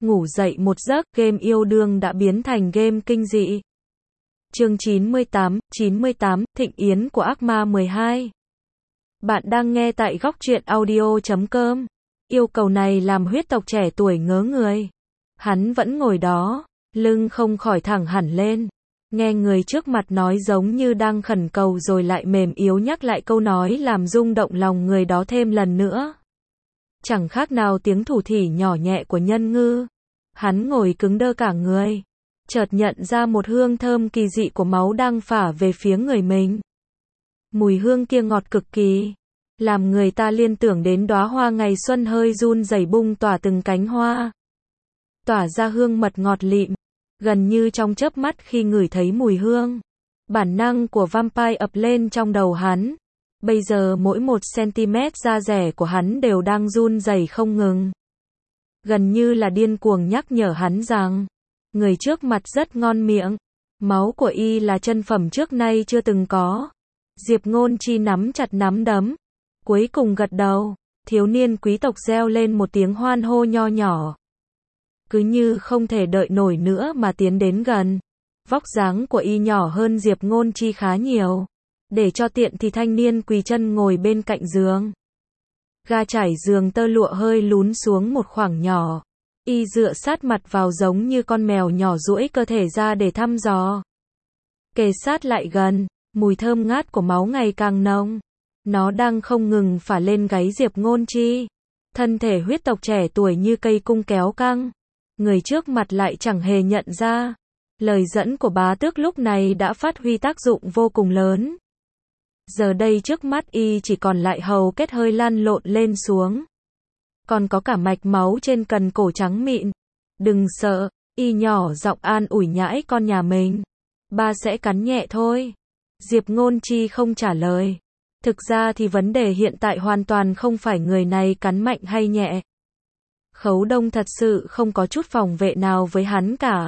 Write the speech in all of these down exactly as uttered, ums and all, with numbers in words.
ngủ dậy một giấc, game yêu đương đã biến thành game kinh dị. Chương chín mươi tám, chín mươi tám, Thịnh Yến của ác ma mười hai. Bạn đang nghe tại góc truyện audio chấm com. Yêu cầu này làm huyết tộc trẻ tuổi ngớ người. Hắn vẫn ngồi đó, lưng không khỏi thẳng hẳn lên. Nghe người trước mặt nói giống như đang khẩn cầu rồi lại mềm yếu nhắc lại câu nói làm rung động lòng người đó thêm lần nữa. Chẳng khác nào tiếng thủ thỉ nhỏ nhẹ của nhân ngư. Hắn ngồi cứng đơ cả người. Chợt nhận ra một hương thơm kỳ dị của máu đang phả về phía người mình. Mùi hương kia ngọt cực kỳ, làm người ta liên tưởng đến đóa hoa ngày xuân hơi run rẩy bung tỏa từng cánh hoa. Tỏa ra hương mật ngọt lịm, gần như trong chớp mắt khi ngửi thấy mùi hương. Bản năng của vampire ập lên trong đầu hắn. Bây giờ mỗi một cm da dẻ của hắn đều đang run rẩy không ngừng. Gần như là điên cuồng nhắc nhở hắn rằng, người trước mặt rất ngon miệng. Máu của y là chân phẩm trước nay chưa từng có. Diệp Ngôn Chi nắm chặt nắm đấm. Cuối cùng gật đầu. Thiếu niên quý tộc reo lên một tiếng hoan hô nho nhỏ. Cứ như không thể đợi nổi nữa mà tiến đến gần. Vóc dáng của y nhỏ hơn Diệp Ngôn Chi khá nhiều. Để cho tiện thì thanh niên quỳ chân ngồi bên cạnh giường. Ga trải giường tơ lụa hơi lún xuống một khoảng nhỏ. Y dựa sát mặt vào giống như con mèo nhỏ duỗi cơ thể ra để thăm dò. Kề sát lại gần, mùi thơm ngát của máu ngày càng nồng. Nó đang không ngừng phả lên gáy Diệp Ngôn Chi. Thân thể huyết tộc trẻ tuổi như cây cung kéo căng. Người trước mặt lại chẳng hề nhận ra. Lời dẫn của bá tước lúc này đã phát huy tác dụng vô cùng lớn. Giờ đây trước mắt y chỉ còn lại hầu kết hơi lăn lộn lên xuống. Còn có cả mạch máu trên cần cổ trắng mịn. Đừng sợ, y nhỏ giọng an ủi nhãi con nhà mình. Ba sẽ cắn nhẹ thôi. Diệp Ngôn Chi không trả lời. Thực ra thì vấn đề hiện tại hoàn toàn không phải người này cắn mạnh hay nhẹ. Khấu Đông thật sự không có chút phòng vệ nào với hắn cả.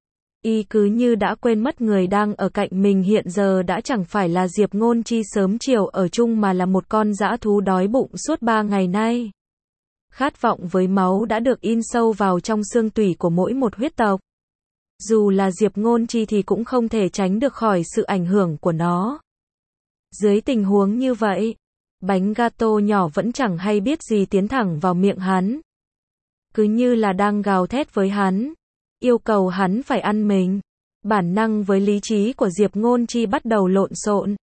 Y cứ như đã quên mất người đang ở cạnh mình hiện giờ đã chẳng phải là Diệp Ngôn Chi sớm chiều ở chung mà là một con dã thú đói bụng suốt ba ngày nay. Khát vọng với máu đã được in sâu vào trong xương tủy của mỗi một huyết tộc. Dù là Diệp Ngôn Chi thì cũng không thể tránh được khỏi sự ảnh hưởng của nó. Dưới tình huống như vậy, bánh gato nhỏ vẫn chẳng hay biết gì tiến thẳng vào miệng hắn. Cứ như là đang gào thét với hắn, yêu cầu hắn phải ăn mình. Bản năng với lý trí của Diệp Ngôn Chi bắt đầu lộn xộn.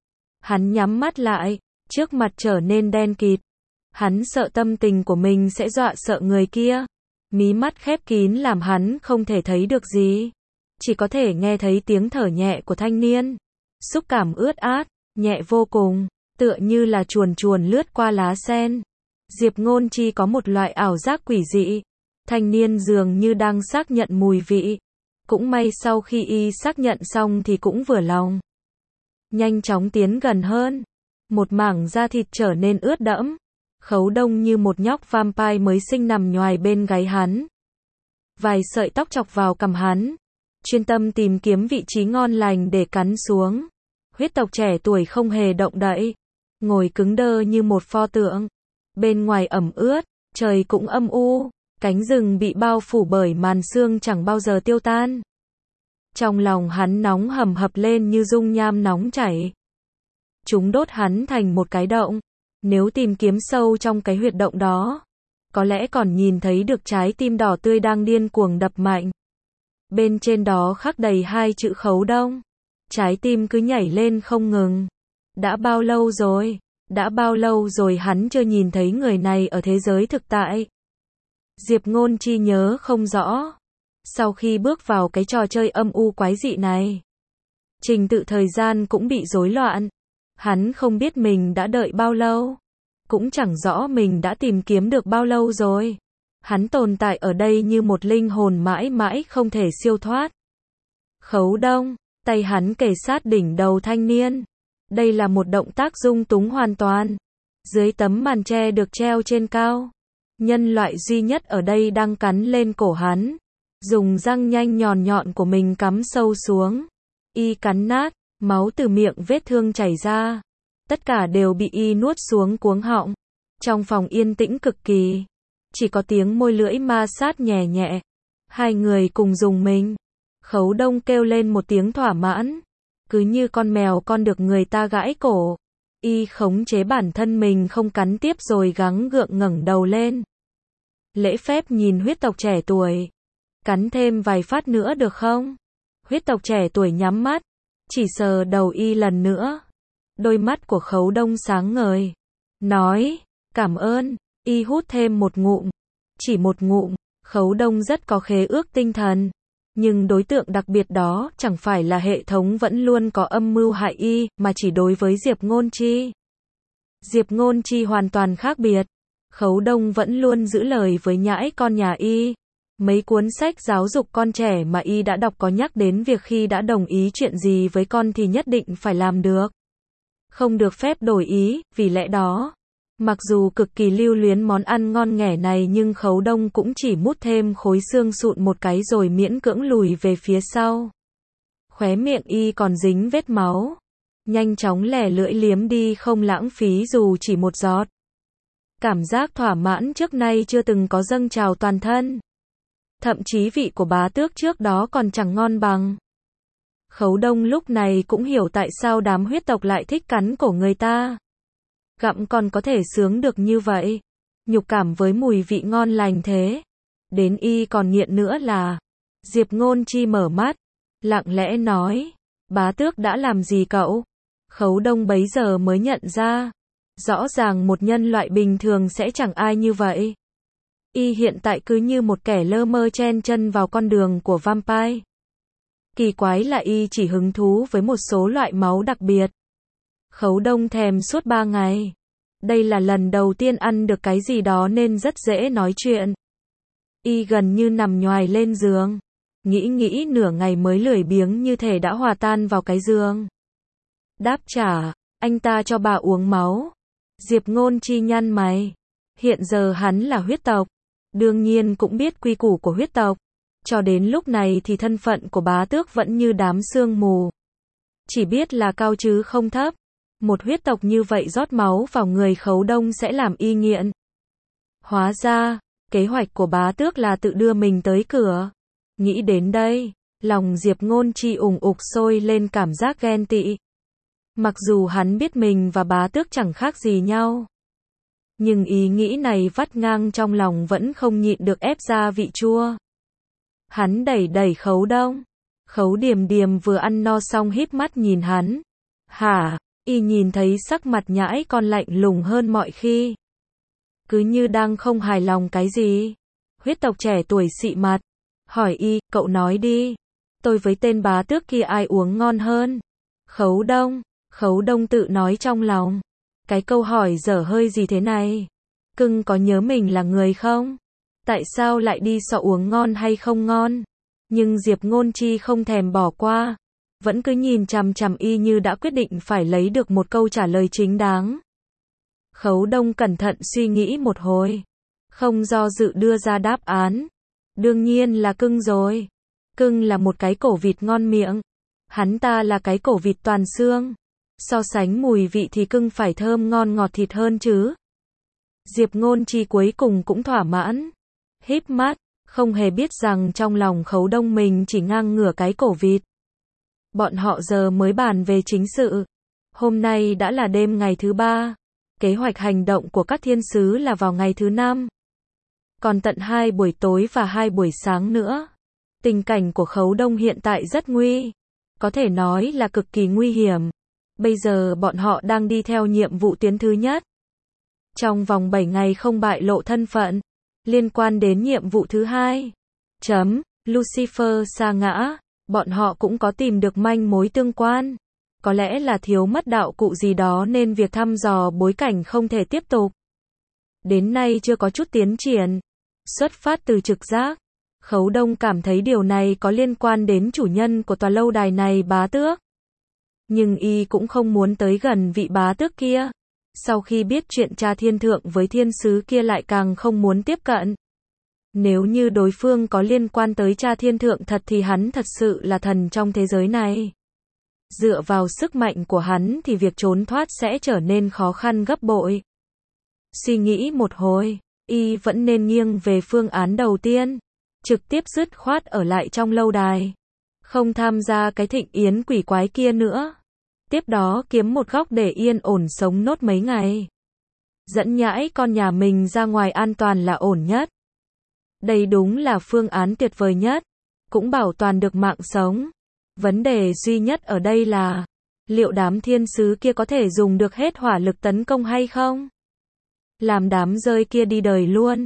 Hắn nhắm mắt lại, trước mặt trở nên đen kịt. Hắn sợ tâm tình của mình sẽ dọa sợ người kia. Mí mắt khép kín làm hắn không thể thấy được gì. Chỉ có thể nghe thấy tiếng thở nhẹ của thanh niên. Xúc cảm ướt át, nhẹ vô cùng, tựa như là chuồn chuồn lướt qua lá sen. Diệp Ngôn Chi có một loại ảo giác quỷ dị. Thanh niên dường như đang xác nhận mùi vị. Cũng may sau khi y xác nhận xong thì cũng vừa lòng. Nhanh chóng tiến gần hơn. Một mảng da thịt trở nên ướt đẫm. Khấu Đông như một nhóc vampire mới sinh nằm nhoài bên gáy hắn. Vài sợi tóc chọc vào cằm hắn. Chuyên tâm tìm kiếm vị trí ngon lành để cắn xuống. Huyết tộc trẻ tuổi không hề động đậy. Ngồi cứng đơ như một pho tượng. Bên ngoài ẩm ướt, trời cũng âm u. Cánh rừng bị bao phủ bởi màn sương chẳng bao giờ tiêu tan. Trong lòng hắn nóng hầm hập lên như dung nham nóng chảy. Chúng đốt hắn thành một cái động. Nếu tìm kiếm sâu trong cái huyệt động đó, có lẽ còn nhìn thấy được trái tim đỏ tươi đang điên cuồng đập mạnh. Bên trên đó khắc đầy hai chữ Khấu Đông. Trái tim cứ nhảy lên không ngừng. Đã bao lâu rồi? Đã bao lâu rồi hắn chưa nhìn thấy người này ở thế giới thực tại? Diệp Ngôn Chi nhớ không rõ. Sau khi bước vào cái trò chơi âm u quái dị này, trình tự thời gian cũng bị rối loạn. Hắn không biết mình đã đợi bao lâu. Cũng chẳng rõ mình đã tìm kiếm được bao lâu rồi. Hắn tồn tại ở đây như một linh hồn mãi mãi không thể siêu thoát. Khấu Đông, tay hắn kề sát đỉnh đầu thanh niên. Đây là một động tác dung túng hoàn toàn. Dưới tấm màn tre được treo trên cao, nhân loại duy nhất ở đây đang cắn lên cổ hắn. Dùng răng nhanh nhọn nhọn của mình cắm sâu xuống. Y cắn nát. Máu từ miệng vết thương chảy ra. Tất cả đều bị y nuốt xuống cuống họng. Trong phòng yên tĩnh cực kỳ. chỉ có tiếng môi lưỡi ma sát nhẹ nhẹ. Hai người cùng dùng mình. Khấu Đông kêu lên một tiếng thỏa mãn. Cứ như con mèo con được người ta gãi cổ. Y khống chế bản thân mình không cắn tiếp rồi gắng gượng ngẩng đầu lên. Lễ phép nhìn huyết tộc trẻ tuổi. Cắn thêm vài phát nữa được không? Huyết tộc trẻ tuổi nhắm mắt. Chỉ sờ đầu Y lần nữa. Đôi mắt của Khấu Đông sáng ngời. Nói, cảm ơn. Y hút thêm một ngụm. Chỉ một ngụm. Khấu Đông rất có khế ước tinh thần. Nhưng đối tượng đặc biệt đó chẳng phải là hệ thống vẫn luôn có âm mưu hại Y, mà chỉ đối với Diệp Ngôn Chi. Diệp Ngôn Chi hoàn toàn khác biệt. Khấu Đông vẫn luôn giữ lời với nhãi con nhà Y. Mấy cuốn sách giáo dục con trẻ mà Y đã đọc có nhắc đến việc khi đã đồng ý chuyện gì với con thì nhất định phải làm được. Không được phép đổi ý, vì lẽ đó. Mặc dù cực kỳ lưu luyến món ăn ngon nghẻ này nhưng Khấu Đông cũng chỉ mút thêm khối xương sụn một cái rồi miễn cưỡng lùi về phía sau. Khóe miệng Y còn dính vết máu. Nhanh chóng lẻ lưỡi liếm đi không lãng phí dù chỉ một giọt. Cảm giác thỏa mãn trước nay chưa từng có dâng trào toàn thân. Thậm chí vị của bá tước trước đó còn chẳng ngon bằng. Khấu Đông lúc này cũng hiểu tại sao đám huyết tộc lại thích cắn cổ người ta. Gặm còn có thể sướng được như vậy. Nhục cảm với mùi vị ngon lành thế. Đến Y còn nghiện nữa là. Diệp Ngôn Chi mở mắt. Lặng lẽ nói. Bá tước đã làm gì cậu? Khấu Đông bấy giờ mới nhận ra. Rõ ràng một nhân loại bình thường sẽ chẳng ai như vậy. Y hiện tại cứ như một kẻ lơ mơ chen chân vào con đường của vampire. Kỳ quái là Y chỉ hứng thú với một số loại máu đặc biệt. Khấu Đông thèm suốt ba ngày. Đây là lần đầu tiên ăn được cái gì đó nên rất dễ nói chuyện. Y gần như nằm nhoài lên giường. Nghĩ nghĩ nửa ngày mới lười biếng như thể đã hòa tan vào cái giường. Đáp trả, anh ta cho bà uống máu. Diệp Ngôn Chi nhăn mày. Hiện giờ hắn là huyết tộc. Đương nhiên cũng biết quy củ của huyết tộc. Cho đến lúc này thì thân phận của bá tước vẫn như đám sương mù. Chỉ biết là cao chứ không thấp. Một huyết tộc như vậy rót máu vào người Khấu Đông sẽ làm Y nghiện. Hóa ra, kế hoạch của bá tước là tự đưa mình tới cửa. Nghĩ đến đây, lòng Diệp Ngôn Chi ùng ục sôi lên cảm giác ghen tị. Mặc dù hắn biết mình và bá tước chẳng khác gì nhau. Nhưng ý nghĩ này vắt ngang trong lòng vẫn không nhịn được ép ra vị chua. Hắn đẩy đẩy Khấu Đông. Khấu Điềm Điềm vừa ăn no xong híp mắt nhìn hắn. Hả? Y nhìn thấy sắc mặt nhãi con lạnh lùng hơn mọi khi. Cứ như đang không hài lòng cái gì. Huyết tộc trẻ tuổi xị mặt. Hỏi Y, cậu nói đi. Tôi với tên bá tước kia ai uống ngon hơn? Khấu Đông. Khấu Đông tự nói trong lòng. Cái câu hỏi dở hơi gì thế này? Cưng có nhớ mình là người không? Tại sao lại đi sọ uống ngon hay không ngon? Nhưng Diệp Ngôn Chi không thèm bỏ qua. Vẫn cứ nhìn chằm chằm Y như đã quyết định phải lấy được một câu trả lời chính đáng. Khấu Đông cẩn thận suy nghĩ một hồi. Không do dự đưa ra đáp án. Đương nhiên là cưng rồi. Cưng là một cái cổ vịt ngon miệng. Hắn ta là cái cổ vịt toàn xương. So sánh mùi vị thì cưng phải thơm ngon ngọt thịt hơn chứ. Diệp Ngôn Chi cuối cùng cũng thỏa mãn. Híp mắt, không hề biết rằng trong lòng Khấu Đông mình chỉ ngang ngửa cái cổ vịt. Bọn họ giờ mới bàn về chính sự. Hôm nay đã là đêm ngày thứ ba. Kế hoạch hành động của các thiên sứ là vào ngày thứ năm. Còn tận hai buổi tối và hai buổi sáng nữa. Tình cảnh của Khấu Đông hiện tại rất nguy. Có thể nói là cực kỳ nguy hiểm. Bây giờ bọn họ đang đi theo nhiệm vụ tuyến thứ nhất. Trong vòng bảy ngày không bại lộ thân phận. Liên quan đến nhiệm vụ thứ hai. Chấm, Lucifer sa ngã. Bọn họ cũng có tìm được manh mối tương quan. Có lẽ là thiếu mất đạo cụ gì đó nên việc thăm dò bối cảnh không thể tiếp tục. Đến nay chưa có chút tiến triển. Xuất phát từ trực giác. Khấu Đông cảm thấy điều này có liên quan đến chủ nhân của tòa lâu đài này bá tước. Nhưng Y cũng không muốn tới gần vị bá tước kia. Sau khi biết chuyện cha thiên thượng với thiên sứ kia lại càng không muốn tiếp cận. Nếu như đối phương có liên quan tới cha thiên thượng thật thì hắn thật sự là thần trong thế giới này. Dựa vào sức mạnh của hắn thì việc trốn thoát sẽ trở nên khó khăn gấp bội. Suy nghĩ một hồi, y vẫn nên nghiêng về phương án đầu tiên, trực tiếp dứt khoát ở lại trong lâu đài, không tham gia cái thịnh yến quỷ quái kia nữa. Tiếp đó kiếm một góc để yên ổn sống nốt mấy ngày. Dẫn nhãi con nhà mình ra ngoài an toàn là ổn nhất. Đây đúng là phương án tuyệt vời nhất, cũng bảo toàn được mạng sống. Vấn đề duy nhất ở đây là, liệu đám thiên sứ kia có thể dùng được hết hỏa lực tấn công hay không? Làm đám rơi kia đi đời luôn.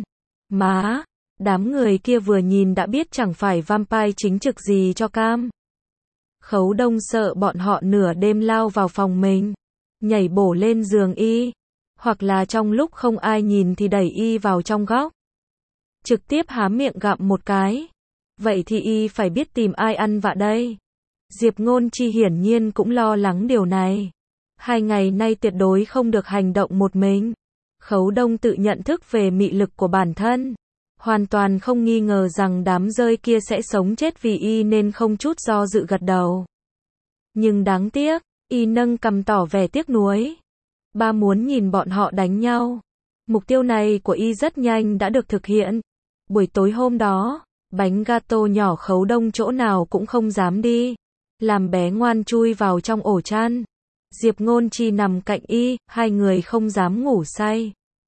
Má, đám người kia vừa nhìn đã biết chẳng phải vampire chính trực gì cho cam. Khấu Đông sợ bọn họ nửa đêm lao vào phòng mình, nhảy bổ lên giường y, hoặc là trong lúc không ai nhìn thì đẩy y vào trong góc, trực tiếp há miệng gặm một cái. Vậy thì y phải biết tìm ai ăn vạ đây. Diệp Ngôn Chi hiển nhiên cũng lo lắng điều này. Hai ngày nay tuyệt đối không được hành động một mình. Khấu Đông tự nhận thức về mị lực của bản thân, hoàn toàn không nghi ngờ rằng đám rơi kia sẽ sống chết vì y nên không chút do dự gật đầu. Nhưng đáng tiếc, y nâng cằm tỏ vẻ tiếc nuối. Ba muốn nhìn bọn họ đánh nhau. Mục tiêu này của y rất nhanh đã được thực hiện. Buổi tối hôm đó, bánh gato nhỏ Khấu Đông chỗ nào cũng không dám đi, làm bé ngoan chui vào trong ổ chăn. Diệp Ngôn Chi nằm cạnh y, hai người không dám ngủ say.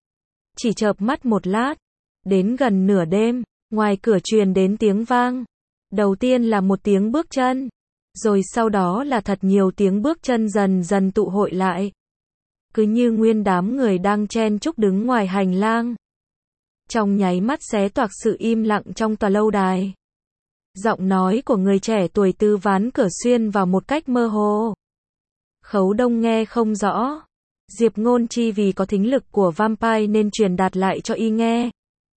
Chỉ chợp mắt một lát, đến gần nửa đêm, ngoài cửa truyền đến tiếng vang. Đầu tiên là một tiếng bước chân, rồi sau đó là thật nhiều tiếng bước chân dần dần tụ hội lại. Cứ như nguyên đám người đang chen chúc đứng ngoài hành lang. Trong nháy mắt xé toạc sự im lặng trong tòa lâu đài. Giọng nói của người trẻ tuổi từ ván cửa xuyên vào một cách mơ hồ. Khấu Đông nghe không rõ. Diệp Ngôn Chi vì có thính lực của vampire nên truyền đạt lại cho y nghe.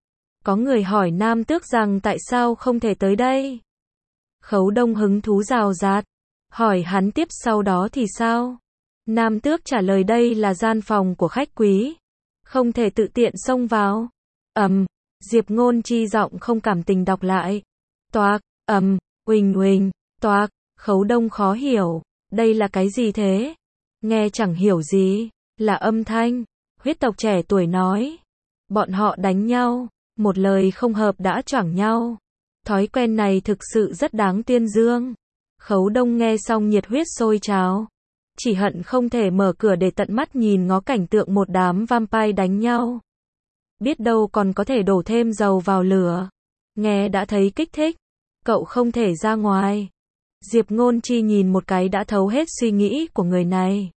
Có người hỏi Nam Tước rằng tại sao không thể tới đây. Khấu Đông hứng thú rào rạt, hỏi hắn tiếp sau đó thì sao. Nam Tước trả lời đây là gian phòng của khách quý, không thể tự tiện xông vào. Ầm, Diệp Ngôn Chi giọng không cảm tình đọc lại. Toạc, ầm, uỳnh uỳnh, toạc. Khấu Đông khó hiểu, đây là cái gì thế? Nghe chẳng hiểu gì, là âm thanh. Huyết tộc trẻ tuổi nói, bọn họ đánh nhau, một lời không hợp đã choảng nhau. Thói quen này thực sự rất đáng tuyên dương. Khấu Đông nghe xong nhiệt huyết sôi trào, chỉ hận không thể mở cửa để tận mắt nhìn ngó cảnh tượng một đám vampire đánh nhau. Biết đâu còn có thể đổ thêm dầu vào lửa. Nghe đã thấy kích thích. Cậu không thể ra ngoài. Diệp Ngôn Chi nhìn một cái đã thấu hết suy nghĩ của người này.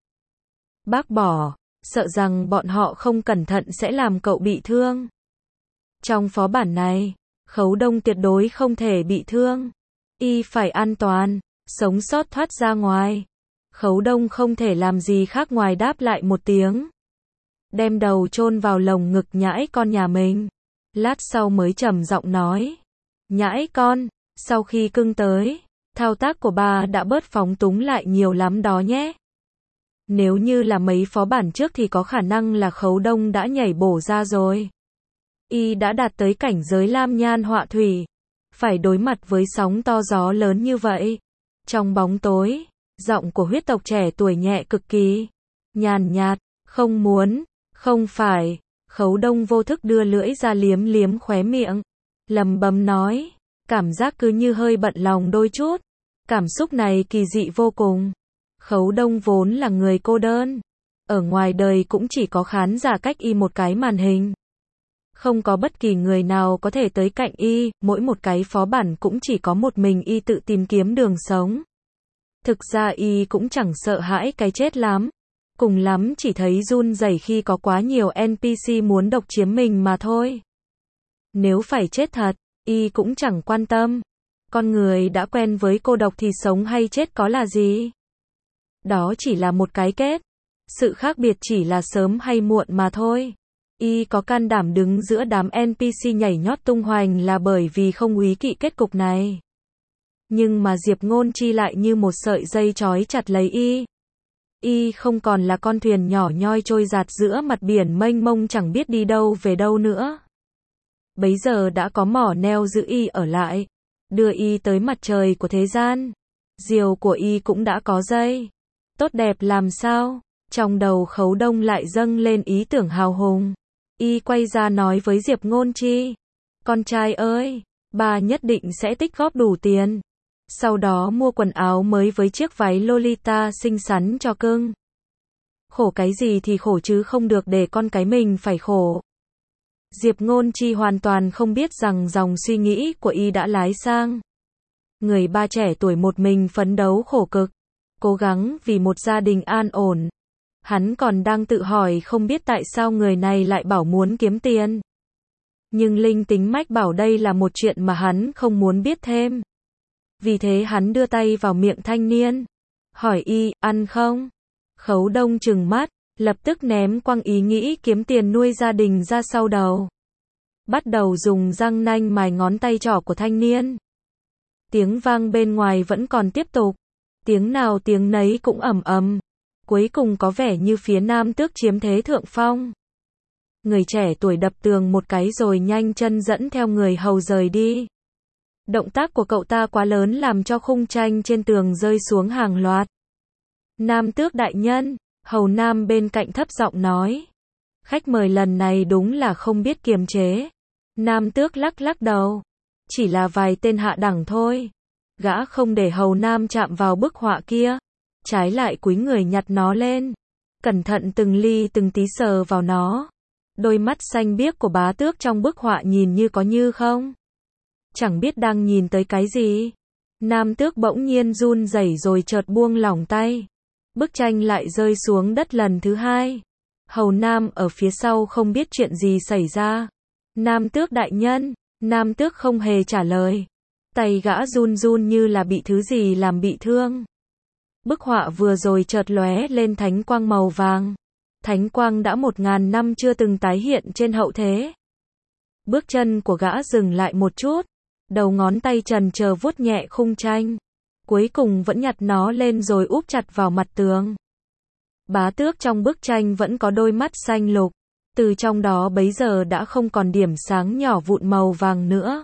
Bác bỏ, sợ rằng bọn họ không cẩn thận sẽ làm cậu bị thương. Trong phó bản này, Khấu Đông tuyệt đối không thể bị thương. Y phải an toàn, sống sót thoát ra ngoài. Khấu Đông không thể làm gì khác ngoài đáp lại một tiếng. Đem đầu chôn vào lồng ngực nhãi con nhà mình. Lát sau mới trầm giọng nói. Nhãi con, sau khi cưng tới, thao tác của bà đã bớt phóng túng lại nhiều lắm đó nhé. Nếu như là mấy phó bản trước thì có khả năng là Khấu Đông đã nhảy bổ ra rồi. Y đã đạt tới cảnh giới lam nhan họa thủy, phải đối mặt với sóng to gió lớn như vậy. Trong bóng tối, giọng của huyết tộc trẻ tuổi nhẹ cực kỳ, nhàn nhạt, không muốn, không phải. Khấu Đông vô thức đưa lưỡi ra liếm liếm khóe miệng, lầm bầm nói, cảm giác cứ như hơi bận lòng đôi chút. Cảm xúc này kỳ dị vô cùng. Khấu Đông vốn là người cô đơn, ở ngoài đời cũng chỉ có khán giả cách y một cái màn hình. Không có bất kỳ người nào có thể tới cạnh y, mỗi một cái phó bản cũng chỉ có một mình y tự tìm kiếm đường sống. Thực ra y cũng chẳng sợ hãi cái chết lắm, cùng lắm chỉ thấy run rẩy khi có quá nhiều en pê xê muốn độc chiếm mình mà thôi. Nếu phải chết thật, y cũng chẳng quan tâm. Con người đã quen với cô độc thì sống hay chết có là gì? Đó chỉ là một cái kết. Sự khác biệt chỉ là sớm hay muộn mà thôi. Y có can đảm đứng giữa đám en pê xê nhảy nhót tung hoành là bởi vì không úy kỵ kết cục này. Nhưng mà Diệp Ngôn Chi lại như một sợi dây trói chặt lấy y. Y không còn là con thuyền nhỏ nhoi trôi dạt giữa mặt biển mênh mông chẳng biết đi đâu về đâu nữa. Bấy giờ đã có mỏ neo giữ y ở lại, đưa y tới mặt trời của thế gian. Diều của y cũng đã có dây. Tốt đẹp làm sao? Trong đầu Khấu Đông lại dâng lên ý tưởng hào hùng. Y quay ra nói với Diệp Ngôn Chi. Con trai ơi, ba nhất định sẽ tích góp đủ tiền. Sau đó mua quần áo mới với chiếc váy Lolita xinh xắn cho cưng. Khổ cái gì thì khổ chứ không được để con cái mình phải khổ. Diệp Ngôn Chi hoàn toàn không biết rằng dòng suy nghĩ của Y đã lái sang. Người ba trẻ tuổi một mình phấn đấu khổ cực, cố gắng vì một gia đình an ổn. Hắn còn đang tự hỏi không biết tại sao người này lại bảo muốn kiếm tiền. Nhưng linh tính mách bảo đây là một chuyện mà hắn không muốn biết thêm. Vì thế hắn đưa tay vào miệng thanh niên. Hỏi Y, ăn không? Khấu Đông trừng mắt, lập tức ném quăng ý nghĩ kiếm tiền nuôi gia đình ra sau đầu. Bắt đầu dùng răng nanh mài ngón tay trỏ của thanh niên. Tiếng vang bên ngoài vẫn còn tiếp tục. Tiếng nào tiếng nấy cũng ầm ầm. Cuối cùng có vẻ như phía Nam Tước chiếm thế thượng phong. Người trẻ tuổi đập tường một cái rồi nhanh chân dẫn theo người hầu rời đi. Động tác của cậu ta quá lớn làm cho khung tranh trên tường rơi xuống hàng loạt. Nam Tước đại nhân, hầu Nam bên cạnh thấp giọng nói. Khách mời lần này đúng là không biết kiềm chế. Nam Tước lắc lắc đầu. Chỉ là vài tên hạ đẳng thôi. Gã không để hầu Nam chạm vào bức họa kia. Trái lại cúi người nhặt nó lên. Cẩn thận từng ly từng tí sờ vào nó. Đôi mắt xanh biếc của bá tước trong bức họa nhìn như có như không. Chẳng biết đang nhìn tới cái gì. Nam Tước bỗng nhiên run rẩy rồi chợt buông lỏng tay. Bức tranh lại rơi xuống đất lần thứ hai. Hầu Nam ở phía sau không biết chuyện gì xảy ra. Nam Tước đại nhân, Nam Tước không hề trả lời. Tay gã run run như là bị thứ gì làm bị thương. Bức họa vừa rồi chợt lóe lên thánh quang màu vàng. Thánh quang đã một ngàn năm chưa từng tái hiện trên hậu thế. Bước chân của gã dừng lại một chút. Đầu ngón tay trần chờ vuốt nhẹ khung tranh. Cuối cùng vẫn nhặt nó lên rồi úp chặt vào mặt tường. Bá tước trong bức tranh vẫn có đôi mắt xanh lục. Từ trong đó bấy giờ đã không còn điểm sáng nhỏ vụn màu vàng nữa.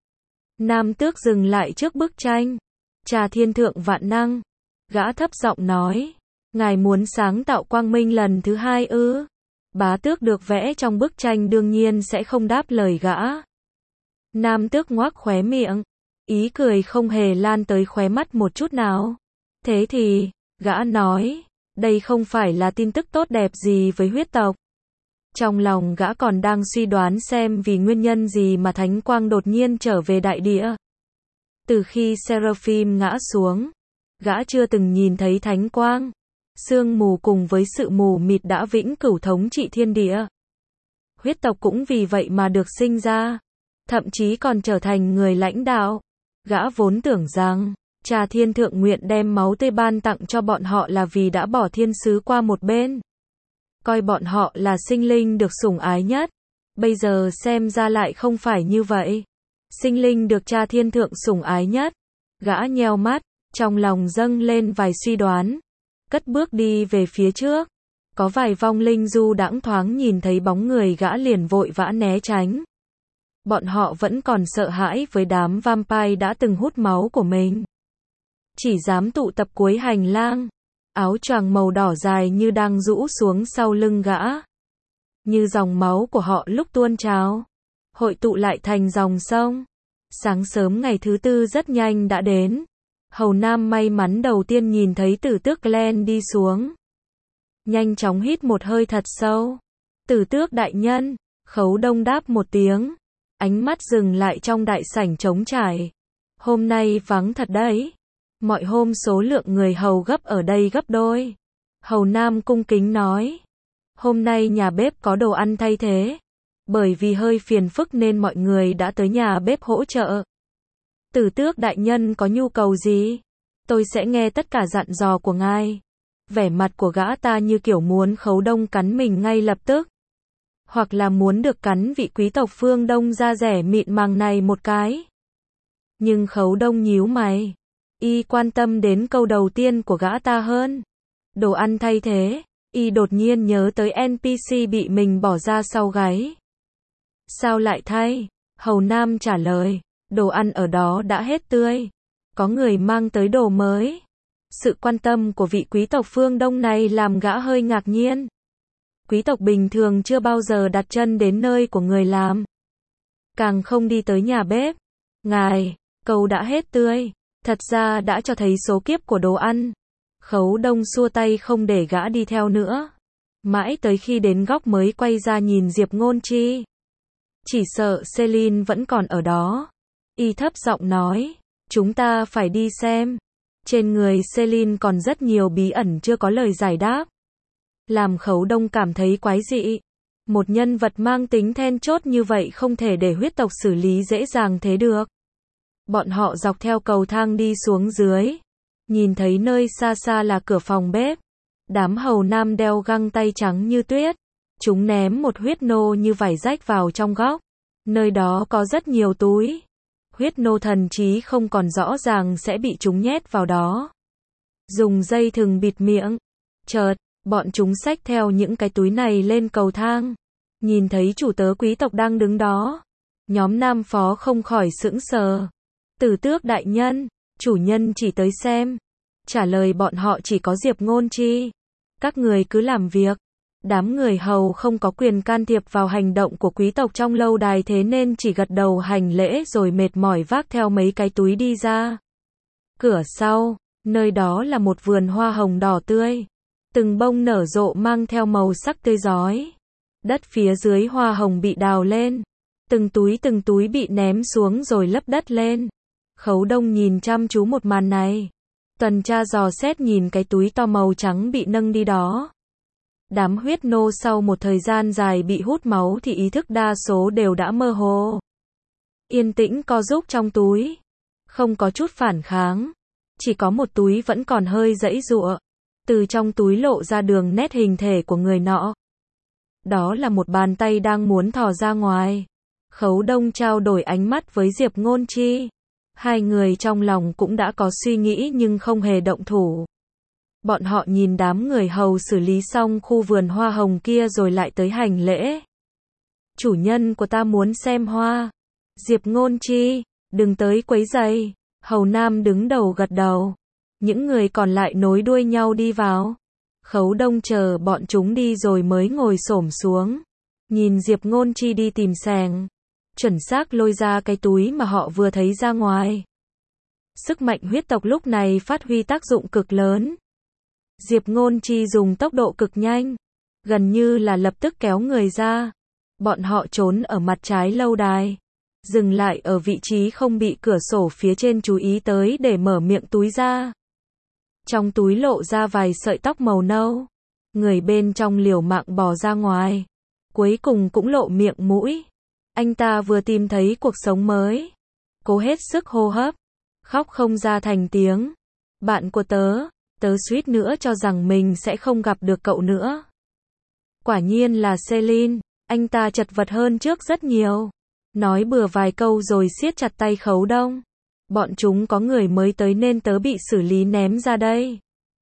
Nam Tước dừng lại trước bức tranh. Trà thiên thượng vạn năng. Gã thấp giọng nói. Ngài muốn sáng tạo quang minh lần thứ hai ư? Bá tước được vẽ trong bức tranh đương nhiên sẽ không đáp lời gã. Nam Tước ngoác khóe miệng. Ý cười không hề lan tới khóe mắt một chút nào. Thế thì, gã nói, đây không phải là tin tức tốt đẹp gì với huyết tộc. Trong lòng gã còn đang suy đoán xem vì nguyên nhân gì mà thánh quang đột nhiên trở về đại địa. Từ khi Seraphim ngã xuống, gã chưa từng nhìn thấy thánh quang. Sương mù cùng với sự mù mịt đã vĩnh cửu thống trị thiên địa. Huyết tộc cũng vì vậy mà được sinh ra, thậm chí còn trở thành người lãnh đạo. Gã vốn tưởng rằng, Trà Thiên Thượng nguyện đem máu tươi ban tặng cho bọn họ là vì đã bỏ thiên sứ qua một bên. Coi bọn họ là sinh linh được sủng ái nhất. Bây giờ xem ra lại không phải như vậy. Sinh linh được Trà Thiên Thượng sủng ái nhất. Gã nheo mắt, trong lòng dâng lên vài suy đoán. Cất bước đi về phía trước. Có vài vong linh du đãng thoáng nhìn thấy bóng người gã liền vội vã né tránh. Bọn họ vẫn còn sợ hãi với đám vampire đã từng hút máu của mình. Chỉ dám tụ tập cuối hành lang. Áo choàng màu đỏ dài như đang rũ xuống sau lưng gã. Như dòng máu của họ lúc tuôn trào. Hội tụ lại thành dòng sông. Sáng sớm ngày thứ tư rất nhanh đã đến. Hầu Nam may mắn đầu tiên nhìn thấy Tử Tước Glenn đi xuống. Nhanh chóng hít một hơi thật sâu. Tử Tước đại nhân, Khấu Đông đáp một tiếng. Ánh mắt dừng lại trong đại sảnh trống trải. Hôm nay vắng thật đấy. Mọi hôm số lượng người hầu gấp ở đây gấp đôi. Hầu Nam cung kính nói. Hôm nay nhà bếp có đồ ăn thay thế. Bởi vì hơi phiền phức nên mọi người đã tới nhà bếp hỗ trợ. Tử Tước đại nhân có nhu cầu gì? Tôi sẽ nghe tất cả dặn dò của ngài. Vẻ mặt của gã ta như kiểu muốn Khấu Đông cắn mình ngay lập tức. Hoặc là muốn được cắn vị quý tộc phương Đông da rẻ mịn màng này một cái. Nhưng Khấu Đông nhíu mày. Y quan tâm đến câu đầu tiên của gã ta hơn. Đồ ăn thay thế. Y đột nhiên nhớ tới en pê xê bị mình bỏ ra sau gáy. Sao lại thay? Hầu Nam trả lời. Đồ ăn ở đó đã hết tươi. Có người mang tới đồ mới. Sự quan tâm của vị quý tộc phương Đông này làm gã hơi ngạc nhiên. Quý tộc bình thường chưa bao giờ đặt chân đến nơi của người làm. Càng không đi tới nhà bếp. Ngài, câu đã hết tươi. Thật ra đã cho thấy số kiếp của đồ ăn. Khấu Đông xua tay không để gã đi theo nữa. Mãi tới khi đến góc mới quay ra nhìn Diệp Ngôn Chi. Chỉ sợ Celine vẫn còn ở đó. Y thấp giọng nói, chúng ta phải đi xem. Trên người Celine còn rất nhiều bí ẩn chưa có lời giải đáp. Làm Khấu Đông cảm thấy quái dị. Một nhân vật mang tính then chốt như vậy không thể để huyết tộc xử lý dễ dàng thế được. Bọn họ dọc theo cầu thang đi xuống dưới. Nhìn thấy nơi xa xa là cửa phòng bếp. Đám hầu nam đeo găng tay trắng như tuyết. Chúng ném một huyết nô như vải rách vào trong góc. Nơi đó có rất nhiều túi. Huyết nô thần trí không còn rõ ràng sẽ bị chúng nhét vào đó. Dùng dây thừng bịt miệng. Chợt, bọn chúng xách theo những cái túi này lên cầu thang. Nhìn thấy chủ tớ quý tộc đang đứng đó. Nhóm nam phó không khỏi sững sờ. Tử Tước đại nhân, chủ nhân chỉ tới xem. Trả lời bọn họ chỉ có Diệp Ngôn Chi. Các người cứ làm việc. Đám người hầu không có quyền can thiệp vào hành động của quý tộc trong lâu đài thế nên chỉ gật đầu hành lễ rồi mệt mỏi vác theo mấy cái túi đi ra. Cửa sau, nơi đó là một vườn hoa hồng đỏ tươi. Từng bông nở rộ mang theo màu sắc tươi rói. Đất phía dưới hoa hồng bị đào lên. Từng túi từng túi bị ném xuống rồi lấp đất lên. Khấu Đông nhìn chăm chú một màn này. Tuần tra dò xét nhìn cái túi to màu trắng bị nâng đi đó. Đám huyết nô sau một thời gian dài bị hút máu thì ý thức đa số đều đã mơ hồ. Yên tĩnh co rúm trong túi. Không có chút phản kháng. Chỉ có một túi vẫn còn hơi giãy giụa. Từ trong túi lộ ra đường nét hình thể của người nọ. Đó là một bàn tay đang muốn thò ra ngoài. Khấu Đông trao đổi ánh mắt với Diệp Ngôn Chi. Hai người trong lòng cũng đã có suy nghĩ nhưng không hề động thủ. Bọn họ nhìn đám người hầu xử lý xong khu vườn hoa hồng kia rồi lại tới hành lễ. Chủ nhân của ta muốn xem hoa. Diệp Ngôn Chi, đừng tới quấy rầy. Hầu Nam đứng đầu gật đầu. Những người còn lại nối đuôi nhau đi vào. Khấu Đông chờ bọn chúng đi rồi mới ngồi xổm xuống. Nhìn Diệp Ngôn Chi đi tìm xẻng. Chuẩn xác lôi ra cái túi mà họ vừa thấy ra ngoài. Sức mạnh huyết tộc lúc này phát huy tác dụng cực lớn. Diệp Ngôn Chi dùng tốc độ cực nhanh. Gần như là lập tức kéo người ra. Bọn họ trốn ở mặt trái lâu đài. Dừng lại ở vị trí không bị cửa sổ phía trên chú ý tới để mở miệng túi ra. Trong túi lộ ra vài sợi tóc màu nâu. Người bên trong liều mạng bò ra ngoài. Cuối cùng cũng lộ miệng mũi. Anh ta vừa tìm thấy cuộc sống mới. Cố hết sức hô hấp. Khóc không ra thành tiếng. Bạn của tớ, tớ suýt nữa cho rằng mình sẽ không gặp được cậu nữa. Quả nhiên là Celine. Anh ta chật vật hơn trước rất nhiều. Nói bừa vài câu rồi siết chặt tay Khấu Đông. Bọn chúng có người mới tới nên tớ bị xử lý ném ra đây.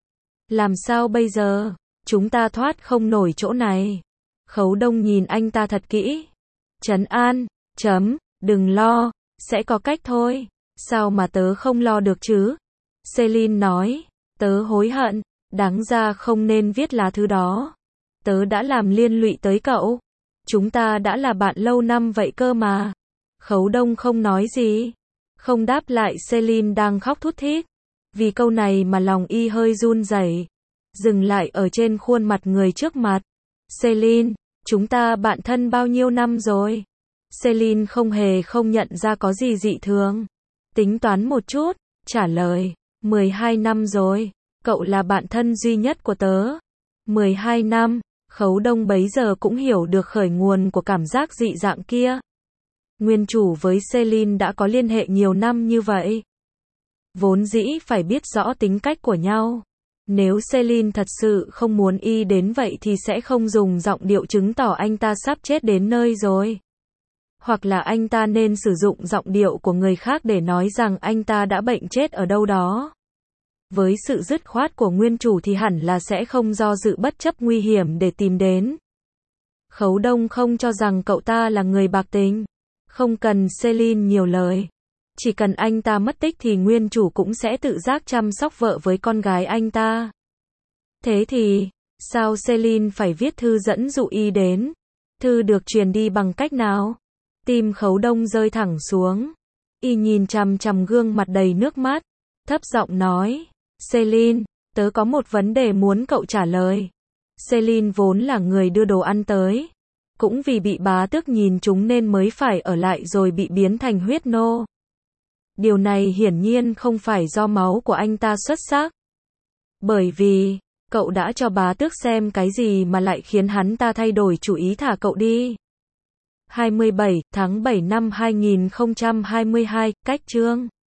Làm sao bây giờ? Chúng ta thoát không nổi chỗ này. Khấu Đông nhìn anh ta thật kỹ. Trấn an, chấm, đừng lo, sẽ có cách thôi. Sao mà tớ không lo được chứ? Celine nói, tớ hối hận, đáng ra không nên viết lá thư đó. Tớ đã làm liên lụy tới cậu. Chúng ta đã là bạn lâu năm vậy cơ mà. Khấu Đông không nói gì. Không đáp lại Celine đang khóc thút thít. Vì câu này mà lòng y hơi run rẩy. Dừng lại ở trên khuôn mặt người trước mặt. Celine, chúng ta bạn thân bao nhiêu năm rồi? Celine không hề không nhận ra có gì dị thường. Tính toán một chút, trả lời, mười hai năm rồi, cậu là bạn thân duy nhất của tớ. mười hai năm, Khấu Đông bấy giờ cũng hiểu được khởi nguồn của cảm giác dị dạng kia. Nguyên chủ với Celine đã có liên hệ nhiều năm như vậy. Vốn dĩ phải biết rõ tính cách của nhau. Nếu Celine thật sự không muốn y đến vậy thì sẽ không dùng giọng điệu chứng tỏ anh ta sắp chết đến nơi rồi. Hoặc là anh ta nên sử dụng giọng điệu của người khác để nói rằng anh ta đã bệnh chết ở đâu đó. Với sự dứt khoát của nguyên chủ thì hẳn là sẽ không do dự bất chấp nguy hiểm để tìm đến. Khấu Đông không cho rằng cậu ta là người bạc tình. Không cần Celine nhiều lời. Chỉ cần anh ta mất tích thì nguyên chủ cũng sẽ tự giác chăm sóc vợ với con gái anh ta. Thế thì, Sao Celine phải viết thư dẫn dụ y đến? Thư được truyền đi bằng cách nào? Tim Khấu Đông rơi thẳng xuống. Y nhìn chằm chằm gương mặt đầy nước mắt, thấp giọng nói, Celine, tớ có một vấn đề muốn cậu trả lời. Celine vốn là người đưa đồ ăn tới, cũng vì bị bá tước nhìn trúng nên mới phải ở lại rồi bị biến thành huyết nô. Điều này hiển nhiên không phải do máu của anh ta xuất sắc. Bởi vì, cậu đã cho bá tước xem cái gì mà lại khiến hắn ta thay đổi chủ ý thả cậu đi. hai mươi bảy tháng bảy năm hai nghìn không trăm hai mươi hai, cách chương